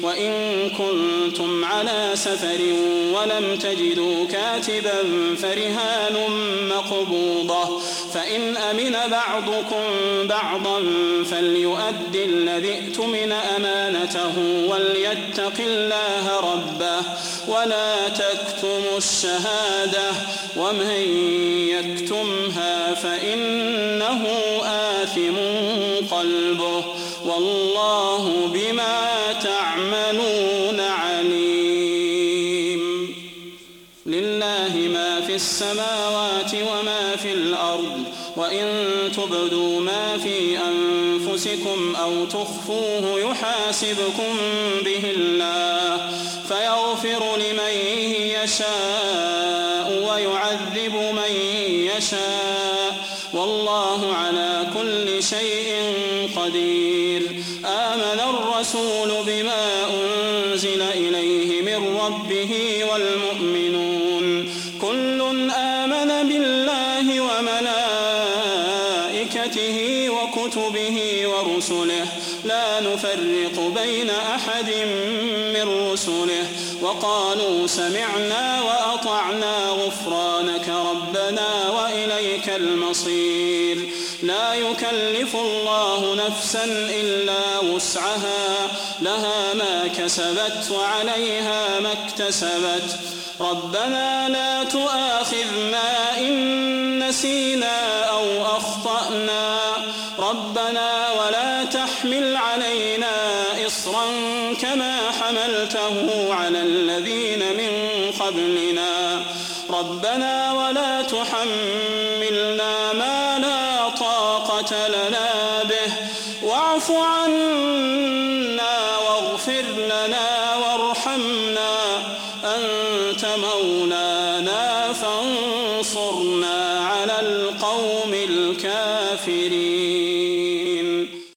وإن كنتم على سفر ولم تجدوا كاتبا فرهان مقبوضة فإن أمن بعضكم بعضا فليؤد الذي اؤتمن أمانته وليتق الله ربه ولا تكتموا الشهادة ومن يكتمها فإنه آثم قلبه والله بما تعملون عليم. لله ما في السماوات وما في الأرض وإن تبدوا ما في أنفسكم أو تخفوه يحاسبكم به الله فيغفر لمن يشاء ويعذب من يشاء والله على كل شيء قدير. آمن الرسول بما أنزل إليه من ربه والمؤمنون كل آمن بالله وملائكته وكتبه ورسله لا نفرق بين أحد من رسله وقالوا سمعنا وأطعنا غفرانك ربنا وإليك المصير. لا يكلف الله نفسا إلا وسعها لها ما كسبت وعليها ما اكتسبت ربنا لا تؤاخذنا إن نسينا أو أخطأنا ربنا ولا تحمل علينا إصرا كما حملته على الذين من قبلنا ربنا ولا تحملنا ما لا طاقة لنا به واعف عنا واغفر لنا وارحمنا أنت مولانا فانصرنا على القوم الكافرين.